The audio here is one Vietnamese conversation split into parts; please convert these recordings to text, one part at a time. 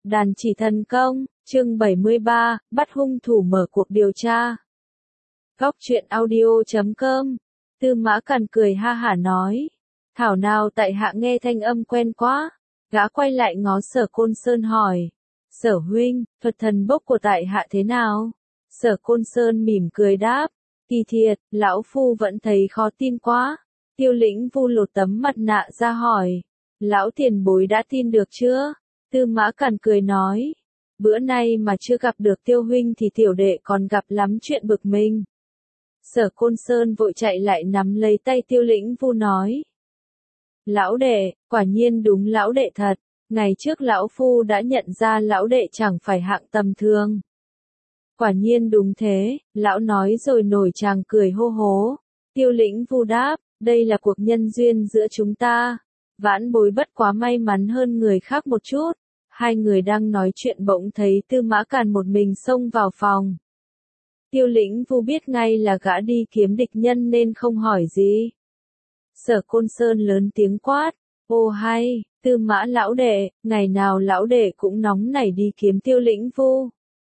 Đàn chỉ thần công, chương 73, bắt hung thủ mở cuộc điều tra. Góc truyện audio.com. Tư Mã Càn cười ha hả nói. Thảo nào tại hạ nghe thanh âm quen quá. Gã quay lại ngó Sở Côn Sơn hỏi. Sở huynh, thuật thần bốc của tại hạ thế nào? Sở Côn Sơn mỉm cười đáp. Kỳ thiệt, lão phu vẫn thấy khó tin quá. Tiêu Lĩnh Vu lột tấm mặt nạ ra hỏi. Lão tiền bối đã tin được chưa? Tư Mã Càn cười nói. Bữa nay mà chưa gặp được Tiêu huynh thì tiểu đệ còn gặp lắm chuyện bực mình. Sở Côn Sơn vội chạy lại nắm lấy tay Tiêu Lĩnh Vu nói. Lão đệ, quả nhiên đúng lão đệ thật. Ngày trước lão phu đã nhận ra lão đệ chẳng phải hạng tầm thường. Quả nhiên đúng thế, lão nói rồi nổi tràng cười hô hố. Tiêu Lĩnh Vu đáp, đây là cuộc nhân duyên giữa chúng ta. Vãn bối bất quá may mắn hơn người khác một chút. Hai người đang nói chuyện bỗng thấy Tư Mã Càn một mình xông vào phòng. Tiêu Lĩnh Vu biết ngay là gã đi kiếm địch nhân nên không hỏi gì. Sở Côn Sơn lớn tiếng quát, ô hay, Tư Mã lão đệ, ngày nào lão đệ cũng nóng nảy đi kiếm Tiêu Lĩnh Vu.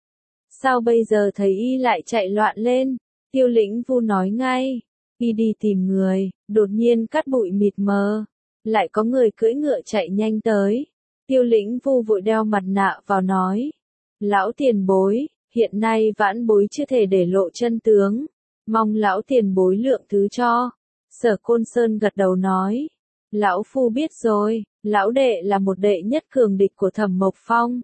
Sao bây giờ thấy y lại chạy loạn lên? Tiêu Lĩnh Vu nói ngay, y đi tìm người, đột nhiên cát bụi mịt mờ, lại có người cưỡi ngựa chạy nhanh tới. Tiêu Lĩnh Vu vội đeo mặt nạ vào nói, lão tiền bối, hiện nay vãn bối chưa thể để lộ chân tướng, mong lão tiền bối lượng thứ cho. Sở Côn Sơn gật đầu nói, lão phu biết rồi, lão đệ là một đệ nhất cường địch của Thẩm Mộc Phong.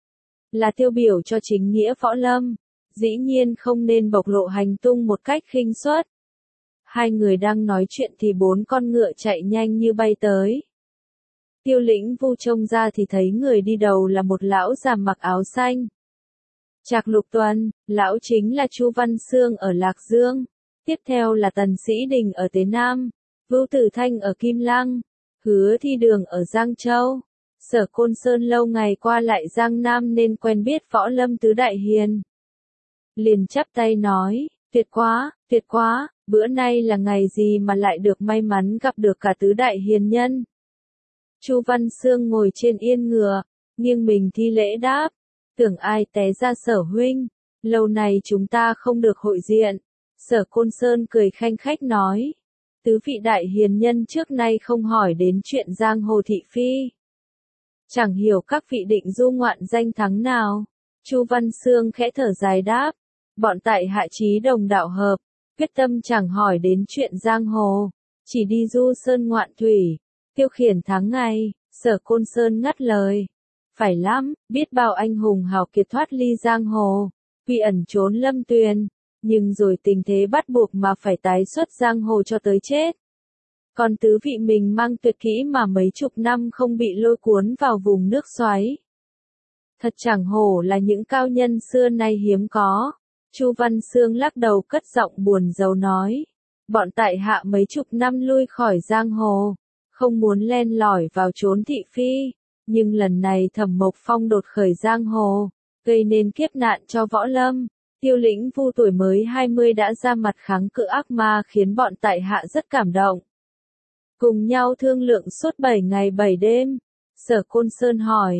Là tiêu biểu cho chính nghĩa võ lâm, dĩ nhiên không nên bộc lộ hành tung một cách khinh suất. Hai người đang nói chuyện thì 4 con ngựa chạy nhanh như bay tới. Tiêu Lĩnh Vu trông ra thì thấy người đi đầu là một lão già mặc áo xanh. Trạc Lục Tuần, lão chính là Chu Văn Xương ở Lạc Dương. Tiếp theo là Tần Sĩ Đình ở Tế Nam, Vưu Tử Thanh ở Kim Lăng, Hứa Thi Đường ở Giang Châu. Sở Côn Sơn lâu ngày qua lại Giang Nam nên quen biết võ lâm tứ đại hiền. Liền chắp tay nói, tuyệt quá, bữa nay là ngày gì mà lại được may mắn gặp được cả tứ đại hiền nhân. Chu Văn Xương ngồi trên yên ngựa, nghiêng mình thi lễ đáp, tưởng ai té ra Sở huynh, lâu này chúng ta không được hội diện. Sở Côn Sơn cười khanh khách nói, tứ vị đại hiền nhân trước nay không hỏi đến chuyện giang hồ thị phi. Chẳng hiểu các vị định du ngoạn danh thắng nào. Chu Văn Xương khẽ thở dài đáp, bọn tại hạ chí đồng đạo hợp, quyết tâm chẳng hỏi đến chuyện giang hồ, chỉ đi du sơn ngoạn thủy, tiêu khiển tháng ngày. Sở Côn Sơn ngắt lời, phải lắm, biết bao anh hùng hào kiệt thoát ly giang hồ, quy ẩn trốn lâm tuyền, nhưng rồi tình thế bắt buộc mà phải tái xuất giang hồ cho tới chết. Còn tứ vị mình mang tuyệt kỹ mà mấy chục năm không bị lôi cuốn vào vùng nước xoáy. Thật chẳng hổ là những cao nhân xưa nay hiếm có. Chu Văn Xương lắc đầu cất giọng buồn rầu nói, bọn tại hạ mấy chục năm lui khỏi giang hồ, không muốn len lỏi vào chốn thị phi, nhưng lần này Thẩm Mộc Phong đột khởi giang hồ, gây nên kiếp nạn cho võ lâm. Tiêu Lĩnh Vu tuổi mới 20 đã ra mặt kháng cự ác ma khiến bọn tại hạ rất cảm động. Cùng nhau thương lượng suốt 7 ngày 7 đêm. Sở Côn Sơn hỏi,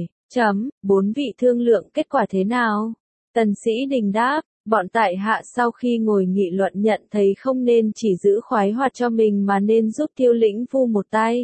4 vị thương lượng kết quả thế nào? Tần Sĩ Đình đáp, bọn tại hạ sau khi ngồi nghị luận nhận thấy không nên chỉ giữ khoái hoạt cho mình mà nên giúp Tiêu Lĩnh Vu một tay.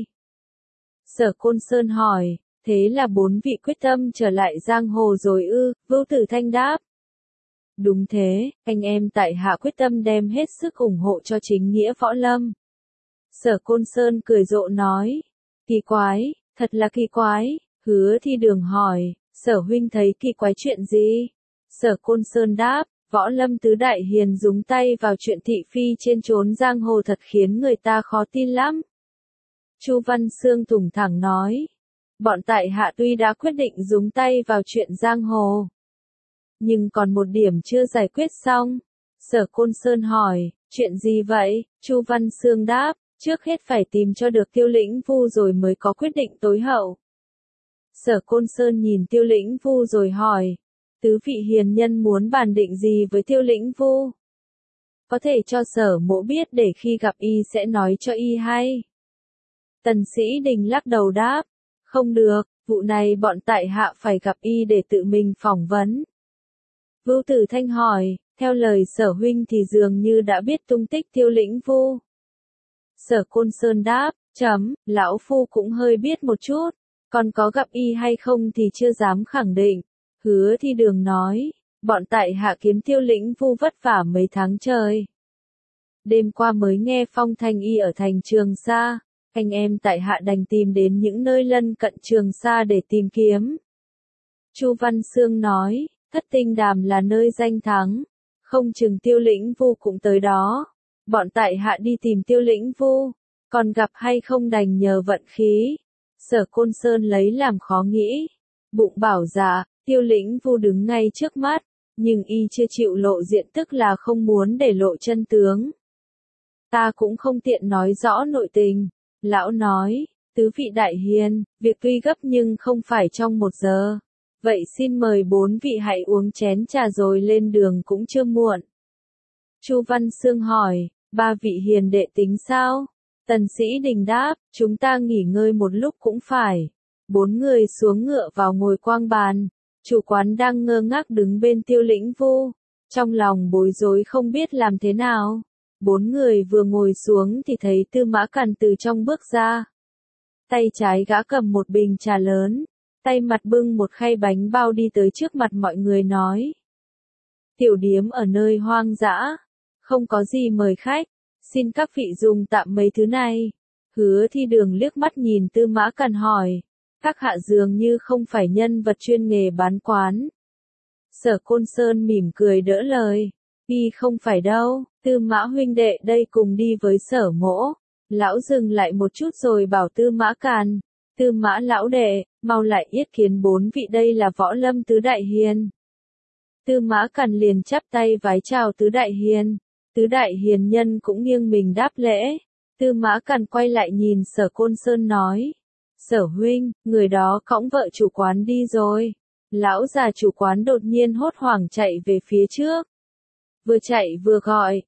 Sở Côn Sơn hỏi, thế là 4 vị quyết tâm trở lại giang hồ rồi ư? Vưu Tử Thanh đáp. Đúng thế, anh em tại hạ quyết tâm đem hết sức ủng hộ cho chính nghĩa võ lâm. Sở Côn Sơn cười rộ nói, kỳ quái, thật là kỳ quái. Hứa Thi Đường hỏi, Sở huynh thấy kỳ quái chuyện gì? Sở Côn Sơn đáp, võ lâm tứ đại hiền dùng tay vào chuyện thị phi trên chốn giang hồ thật khiến người ta khó tin lắm. Chu Văn Xương thủng thẳng nói, bọn tại hạ tuy đã quyết định dùng tay vào chuyện giang hồ, nhưng còn một điểm chưa giải quyết xong. Sở Côn Sơn hỏi, chuyện gì vậy? Chu Văn Xương đáp, trước hết phải tìm cho được Tiêu Lĩnh Vu rồi mới có quyết định tối hậu. Sở Côn Sơn nhìn Tiêu Lĩnh Vu rồi hỏi, tứ vị hiền nhân muốn bàn định gì với Tiêu Lĩnh Vu? Có thể cho Sở mỗ biết để khi gặp y sẽ nói cho y hay. Tần Sĩ Đình lắc đầu đáp, không được, Vụ này bọn tại hạ phải gặp y để tự mình phỏng vấn. Vưu Tử Thanh hỏi, theo lời Sở huynh thì dường như đã biết tung tích Tiêu Lĩnh Vu. Sở Côn Sơn đáp, lão phu cũng hơi biết một chút, còn có gặp y hay không thì chưa dám khẳng định. Hứa Thi Đường nói, bọn tại hạ kiếm Tiêu Lĩnh Vu vất vả mấy tháng trời. Đêm qua mới nghe phong thanh y ở thành Trường Sa, anh em tại hạ đành tìm đến những nơi lân cận Trường Sa để tìm kiếm. Chu Văn Sương nói, Thất Tinh Đàm là nơi danh thắng, không chừng Tiêu Lĩnh Vu cũng tới đó. Bọn tại hạ đi tìm Tiêu Lĩnh Vu, còn gặp hay không đành nhờ vận khí. Sở Côn Sơn lấy làm khó nghĩ, bụng bảo dạ, Tiêu Lĩnh Vu đứng ngay trước mắt, nhưng y chưa chịu lộ diện tức là không muốn để lộ chân tướng. Ta cũng không tiện nói rõ nội tình. Lão nói, tứ vị đại hiền, việc tuy gấp nhưng không phải trong 1 giờ. Vậy xin mời 4 vị hãy uống chén trà rồi lên đường cũng chưa muộn. Chu Văn Sương hỏi, 3 vị hiền đệ tính sao? Tần Sĩ Đình đáp, chúng ta nghỉ ngơi một lúc cũng phải. 4 người xuống ngựa vào ngồi quang bàn. Chủ quán đang ngơ ngác đứng bên Tiêu Lĩnh Vu, trong lòng bối rối không biết làm thế nào. 4 người vừa ngồi xuống thì thấy Tư Mã Càn từ trong bước ra. Tay trái gã cầm một bình trà lớn, tay mặt bưng một khay bánh bao đi tới trước mặt mọi người nói. Tiểu điếm ở nơi hoang dã, không có gì mời khách, xin các vị dùng tạm mấy thứ này. Hứa Thi Đường liếc mắt nhìn Tư Mã Càn hỏi, các hạ dường như không phải nhân vật chuyên nghề bán quán. Sở Côn Sơn mỉm cười đỡ lời, y không phải đâu, Tư Mã huynh đệ đây cùng đi với Sở mỗ. Lão dừng lại một chút rồi bảo Tư Mã Càn, Tư Mã lão đệ, mau lại yết kiến 4 vị đây là Võ Lâm tứ đại hiền. Tư Mã Càn liền chắp tay vái chào tứ đại hiền. Tứ đại hiền nhân cũng nghiêng mình đáp lễ. Tư Mã Càn quay lại nhìn Sở Côn Sơn nói, Sở huynh, người đó cõng vợ chủ quán đi rồi. Lão già chủ quán đột nhiên hốt hoảng chạy về phía trước. Vừa chạy vừa gọi,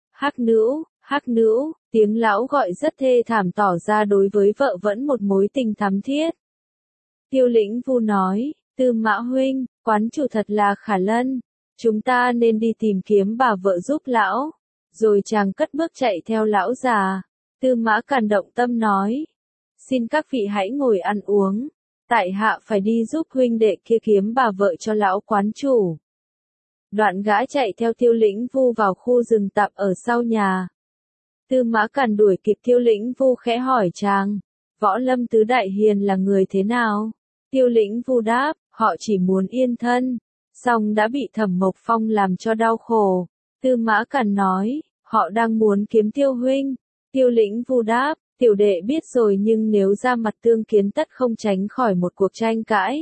hắc nữ, tiếng lão gọi rất thê thảm tỏ ra đối với vợ vẫn một mối tình thắm thiết. Tiêu Lĩnh Vu nói, Tư Mã huynh, quán chủ thật là khả lân, chúng ta nên đi tìm kiếm bà vợ giúp lão. Rồi chàng cất bước chạy theo lão già. Tư Mã Càn động tâm nói, xin các vị hãy ngồi ăn uống, tại hạ phải đi giúp huynh đệ kia kiếm bà vợ cho lão quán chủ. Đoạn gã chạy theo Tiêu Lĩnh Vu vào khu rừng tạm ở sau nhà. Tư Mã Càn đuổi kịp Tiêu Lĩnh Vu khẽ hỏi chàng, Võ Lâm tứ đại hiền là người thế nào? Tiêu Lĩnh Vu đáp, họ chỉ muốn yên thân, song đã bị Thẩm Mộc Phong làm cho đau khổ. Tư Mã Càn nói, họ đang muốn kiếm Tiêu huynh. Tiêu Lĩnh Vu đáp, tiểu đệ biết rồi nhưng nếu ra mặt tương kiến tất không tránh khỏi một cuộc tranh cãi.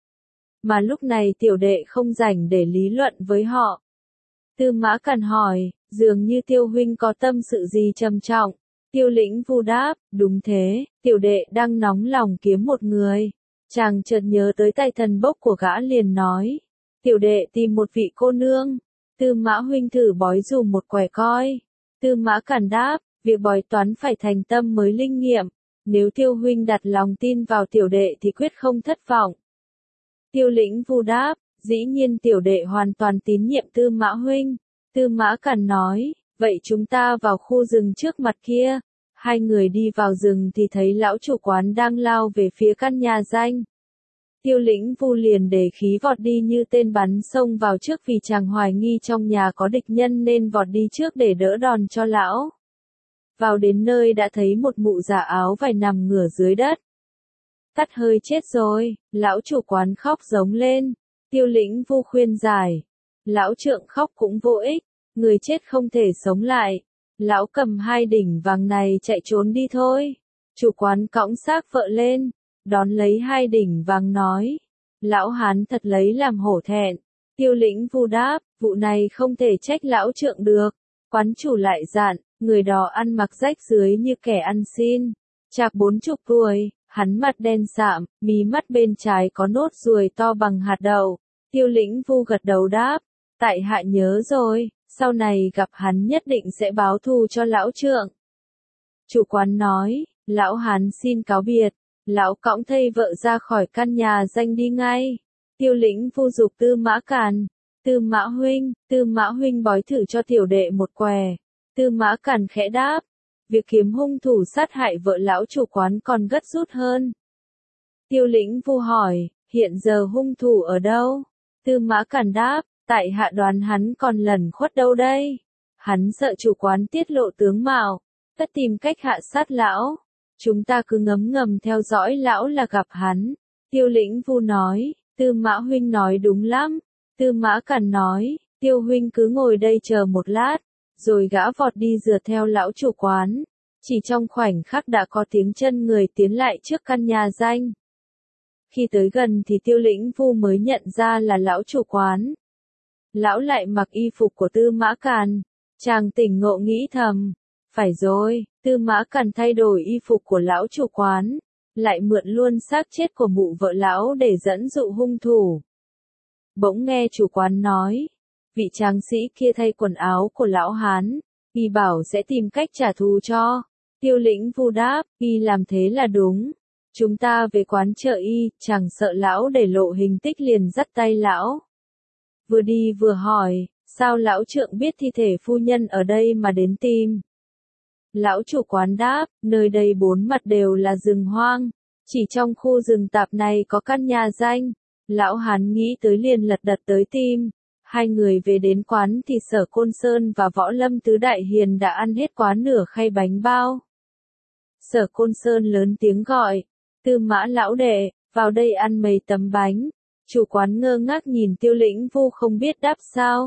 Mà lúc này tiểu đệ không rảnh để lý luận với họ. Tư Mã Càn hỏi, dường như Tiêu huynh có tâm sự gì trầm trọng. Tiêu Lĩnh Vu đáp, đúng thế, tiểu đệ đang nóng lòng kiếm một người. Chàng chợt nhớ tới tay thần bốc của gã liền nói, tiểu đệ tìm một vị cô nương. Tư Mã huynh thử bói dùm một quẻ coi. Tư Mã Càn đáp, việc bói toán phải thành tâm mới linh nghiệm. Nếu Tiêu huynh đặt lòng tin vào tiểu đệ thì quyết không thất vọng. Tiêu Lĩnh Vu đáp, dĩ nhiên tiểu đệ hoàn toàn tín nhiệm Tư Mã huynh. Tư Mã Càn nói, vậy chúng ta vào khu rừng trước mặt kia. Hai người đi vào rừng thì thấy lão chủ quán đang lao về phía căn nhà danh. Tiêu Lĩnh Vu liền để khí vọt đi như tên bắn xông vào trước vì chàng hoài nghi trong nhà có địch nhân nên vọt đi trước để đỡ đòn cho lão. Vào đến nơi đã thấy một mụ già áo vải nằm ngửa dưới đất. Tắt hơi chết rồi, lão chủ quán khóc giống lên. Tiêu Lĩnh Vu khuyên giải. Lão trượng khóc cũng vô ích, người chết không thể sống lại. Lão cầm 2 đỉnh vàng này chạy trốn đi thôi. Chủ quán cõng xác vợ lên, đón lấy 2 đỉnh vàng nói. Lão hán thật lấy làm hổ thẹn. Tiêu Lĩnh Vu đáp, vụ này không thể trách lão trượng được. Quán chủ lại dặn, người đó ăn mặc rách rưới như kẻ ăn xin. Chạc 40 tuổi, hắn mặt đen sạm, mí mắt bên trái có nốt ruồi to bằng hạt đậu. Tiêu Lĩnh Vu gật đầu đáp, tại hạ nhớ rồi, sau này gặp hắn nhất định sẽ báo thù cho lão trượng. Chủ quán nói, lão hán xin cáo biệt. Lão cõng thây vợ ra khỏi căn nhà danh đi ngay. Tiêu Lĩnh Vu giục Tư Mã Càn. Tư Mã huynh bói thử cho tiểu đệ một què. Tư Mã Càn khẽ đáp. Việc kiếm hung thủ sát hại vợ lão chủ quán còn gấp rút hơn. Tiêu Lĩnh Vu hỏi, hiện giờ hung thủ ở đâu? Tư Mã Càn đáp, tại hạ đoán hắn còn lẩn khuất đâu đây? Hắn sợ chủ quán tiết lộ tướng mạo, tất tìm cách hạ sát lão. Chúng ta cứ ngấm ngầm theo dõi lão là gặp hắn. Tiêu Lĩnh Vu nói, Tư Mã huynh nói đúng lắm. Tư Mã Càn nói, Tiêu huynh cứ ngồi đây chờ một lát, rồi gã vọt đi rượt theo lão chủ quán. Chỉ trong khoảnh khắc đã có tiếng chân người tiến lại trước căn nhà danh. Khi tới gần thì Tiêu Lĩnh Vu mới nhận ra là lão chủ quán. Lão lại mặc y phục của Tư Mã Càn. Chàng tỉnh ngộ nghĩ thầm, phải rồi, Tư Mã Càn thay đổi y phục của lão chủ quán, lại mượn luôn xác chết của mụ vợ lão để dẫn dụ hung thủ. Bỗng nghe chủ quán nói, vị tráng sĩ kia thay quần áo của lão Hán, y bảo sẽ tìm cách trả thù cho. Tiêu Lĩnh Vu đáp, y làm thế là đúng. Chúng ta về quán chờ y, chẳng sợ lão để lộ hình tích liền dắt tay lão. Vừa đi vừa hỏi, sao lão trượng biết thi thể phu nhân ở đây mà đến tìm? Lão chủ quán đáp, nơi đây bốn mặt đều là rừng hoang, chỉ trong khu rừng tạp này có căn nhà danh. Lão Hán nghĩ tới liền lật đật tới tìm. Hai người về đến quán thì Sở Côn Sơn và Võ Lâm Tứ Đại Hiền đã ăn hết quá nửa khay bánh bao. Sở Côn Sơn lớn tiếng gọi, Tư Mã lão đệ, vào đây ăn mấy tấm bánh. Chủ quán ngơ ngác nhìn Tiêu Lĩnh Vu không biết đáp sao.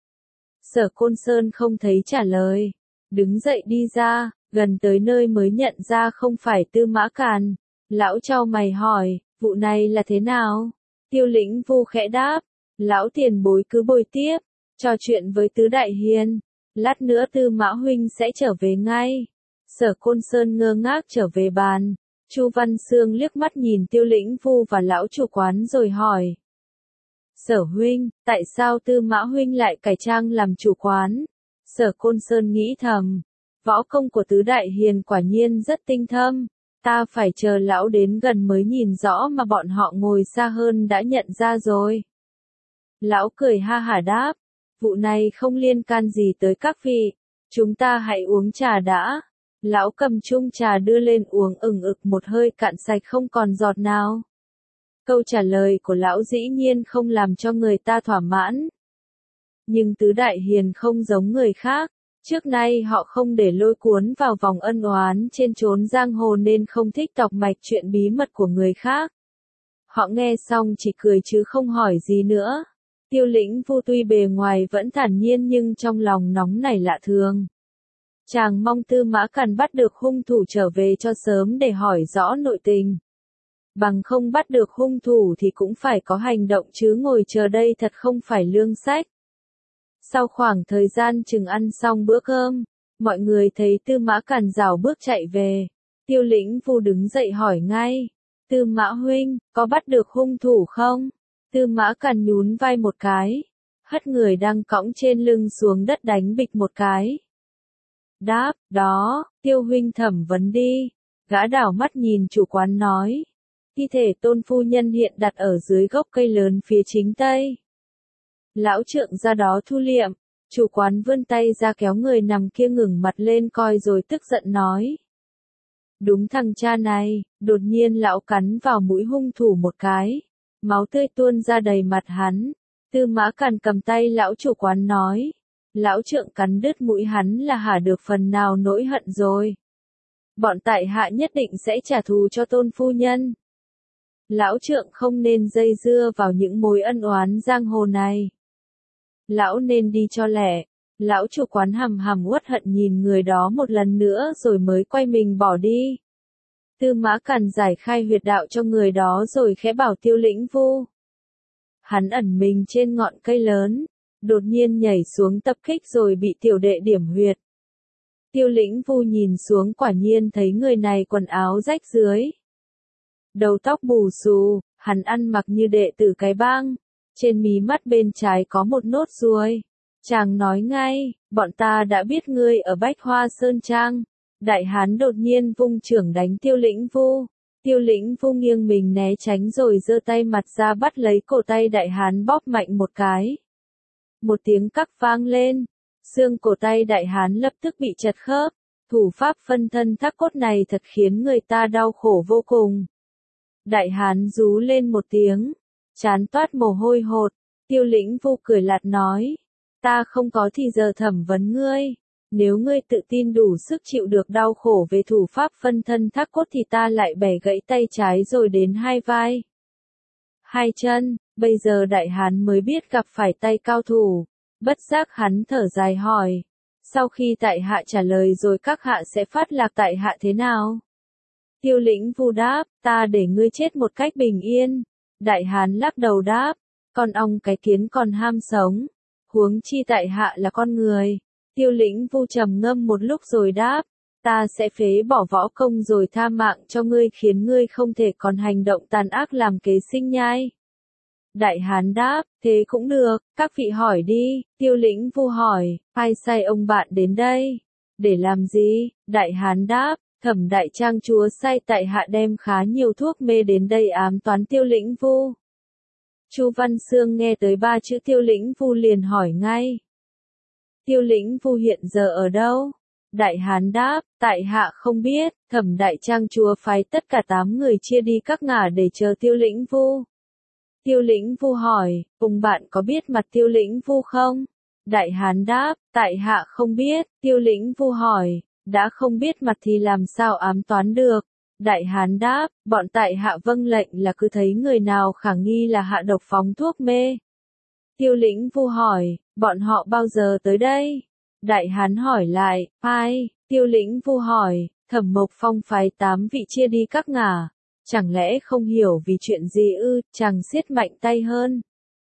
Sở Côn Sơn không thấy trả lời, đứng dậy đi ra, gần tới nơi mới nhận ra không phải Tư Mã Càn. Lão chau mày hỏi, vụ này là thế nào? Tiêu Lĩnh Vu khẽ đáp, lão tiền bối cứ bồi tiếp, trò chuyện với Tứ Đại Hiền, lát nữa Tư Mã huynh sẽ trở về ngay. Sở Côn Sơn ngơ ngác trở về bàn. Chu Văn Xương liếc mắt nhìn Tiêu Lĩnh Vu và lão chủ quán rồi hỏi. Sở huynh, tại sao Tư Mã huynh lại cải trang làm chủ quán? Sở Côn Sơn nghĩ thầm, võ công của Tứ Đại Hiền quả nhiên rất tinh thâm, ta phải chờ lão đến gần mới nhìn rõ mà bọn họ ngồi xa hơn đã nhận ra rồi. Lão cười ha hả đáp, vụ này không liên can gì tới các vị, chúng ta hãy uống trà đã. Lão cầm chung trà đưa lên uống ừng ực một hơi cạn sạch không còn giọt nào. Câu trả lời của lão dĩ nhiên không làm cho người ta thỏa mãn. Nhưng Tứ Đại Hiền không giống người khác, trước nay họ không để lôi cuốn vào vòng ân oán trên chốn giang hồ nên không thích tọc mạch chuyện bí mật của người khác. Họ nghe xong chỉ cười chứ không hỏi gì nữa. Tiêu Lĩnh Vu tuy bề ngoài vẫn thản nhiên nhưng trong lòng nóng nảy lạ thường. Chàng mong Tư Mã Càn bắt được hung thủ trở về cho sớm để hỏi rõ nội tình. Bằng không bắt được hung thủ thì cũng phải có hành động chứ ngồi chờ đây thật không phải lương sách. Sau khoảng thời gian chừng ăn xong bữa cơm, mọi người thấy Tư Mã Càn rảo bước chạy về. Tiêu Lĩnh Vu đứng dậy hỏi ngay, Tư Mã huynh, có bắt được hung thủ không? Tư Mã Càn nhún vai một cái, hất người đang cõng trên lưng xuống đất đánh bịch một cái. Đáp, đó, Tiêu huynh thẩm vấn đi. Gã đảo mắt nhìn chủ quán nói, thi thể Tôn phu nhân hiện đặt ở dưới gốc cây lớn phía chính tây. Lão trượng ra đó thu liệm, chủ quán vươn tay ra kéo người nằm kia ngẩng mặt lên coi rồi tức giận nói. Đúng thằng cha này, đột nhiên lão cắn vào mũi hung thủ một cái, máu tươi tuôn ra đầy mặt hắn. Tư Mã Càn cầm tay lão chủ quán nói, lão trượng cắn đứt mũi hắn là hả được phần nào nỗi hận rồi. Bọn tại hạ nhất định sẽ trả thù cho Tôn phu nhân. Lão trượng không nên dây dưa vào những mối ân oán giang hồ này. Lão nên đi cho lẹ. Lão chủ quán hầm hầm uất hận nhìn người đó một lần nữa rồi mới quay mình bỏ đi. Tư Mã Càn giải khai huyệt đạo cho người đó rồi khẽ bảo Tiêu Lĩnh Vu. Hắn ẩn mình trên ngọn cây lớn, đột nhiên nhảy xuống tập kích rồi bị tiểu đệ điểm huyệt. Tiêu Lĩnh Vu nhìn xuống quả nhiên thấy người này quần áo rách rưới. Đầu tóc bù xù, hắn ăn mặc như đệ tử cái bang, trên mí mắt bên trái có một nốt ruồi. Chàng nói ngay, bọn ta đã biết ngươi ở Bách Hoa Sơn Trang. Đại hán đột nhiên vung chưởng đánh Tiêu Lĩnh Vu. Tiêu Lĩnh Vu nghiêng mình né tránh rồi giơ tay mặt ra bắt lấy cổ tay đại hán bóp mạnh một cái. Một tiếng cắc vang lên, xương cổ tay đại hán lập tức bị chật khớp. Thủ pháp phân thân thác cốt này thật khiến người ta đau khổ vô cùng. Đại hán rú lên một tiếng, trán toát mồ hôi hột. Tiêu Lĩnh Vu cười lạt nói, ta không có thì giờ thẩm vấn ngươi. Nếu ngươi tự tin đủ sức chịu được đau khổ về thủ pháp phân thân thác cốt thì ta lại bẻ gãy tay trái rồi đến hai vai, hai chân. Bây giờ đại hán mới biết gặp phải tay cao thủ. Bất giác hắn thở dài hỏi, sau khi tại hạ trả lời rồi các hạ sẽ phát lạc tại hạ thế nào? Tiêu Lĩnh Vu đáp, ta để ngươi chết một cách bình yên. Đại hán lắc đầu đáp, con ong cái kiến còn ham sống, huống chi tại hạ là con người. Tiêu Lĩnh Vu trầm ngâm một lúc rồi đáp, ta sẽ phế bỏ võ công rồi tha mạng cho ngươi khiến ngươi không thể còn hành động tàn ác làm kế sinh nhai. Đại hán đáp, thế cũng được, các vị hỏi đi. Tiêu Lĩnh Vu hỏi, ai sai ông bạn đến đây? Để làm gì? Đại hán đáp, Thẩm đại trang chúa sai tại hạ đem khá nhiều thuốc mê đến đây ám toán Tiêu Lĩnh Vu. Chu Văn Xương nghe tới ba chữ Tiêu Lĩnh Vu liền hỏi ngay. Tiêu Lĩnh Vu hiện giờ ở đâu? Đại hán đáp, tại hạ không biết. Thẩm đại trang chúa phái tất cả 8 người chia đi các ngả để chờ Tiêu Lĩnh Vu. Tiêu Lĩnh Vu hỏi, ông bạn có biết mặt Tiêu Lĩnh Vu không? Đại hán đáp, tại hạ không biết. Tiêu Lĩnh Vu hỏi, đã không biết mặt thì làm sao ám toán được? Đại hán đáp, bọn tại hạ vâng lệnh là cứ thấy người nào khả nghi là hạ độc phóng thuốc mê. Tiêu Lĩnh Vu hỏi, bọn họ bao giờ tới đây? Đại hán hỏi lại, ai? Tiêu Lĩnh Vu hỏi, Thẩm Mộc Phong phái 8 vị chia đi các ngả. Chẳng lẽ không hiểu vì chuyện gì ư? Chàng siết mạnh tay hơn.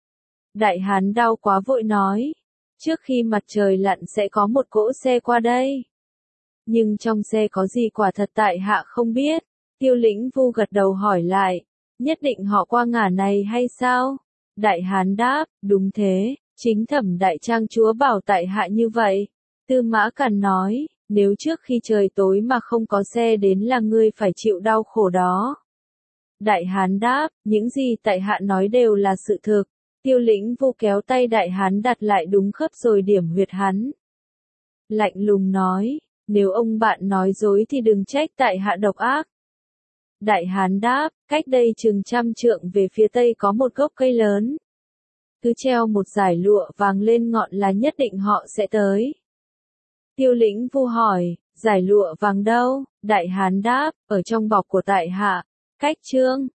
Đại hán đau quá vội nói, trước khi mặt trời lặn sẽ có một cỗ xe qua đây. Nhưng trong xe có gì quả thật tại hạ không biết. Tiêu Lĩnh Vu gật đầu hỏi lại, nhất định họ qua ngả này hay sao? Đại hán đáp, đúng thế, chính Thẩm đại trang chúa bảo tại hạ như vậy. Tư Mã Càn nói, nếu trước khi trời tối mà không có xe đến là ngươi phải chịu đau khổ đó. Đại hán đáp, những gì tại hạ nói đều là sự thực. Tiêu Lĩnh Vu kéo tay đại hán đặt lại đúng khớp rồi điểm huyệt hắn. Lạnh lùng nói, nếu ông bạn nói dối thì đừng trách tại hạ độc ác. Đại hán đáp, cách đây chừng 100 trượng về phía tây có một gốc cây lớn. Cứ treo một dải lụa vàng lên ngọn là nhất định họ sẽ tới. Tiêu Lĩnh Vu hỏi, dải lụa vàng đâu? Đại hán đáp, ở trong bọc của tại hạ. Cách chương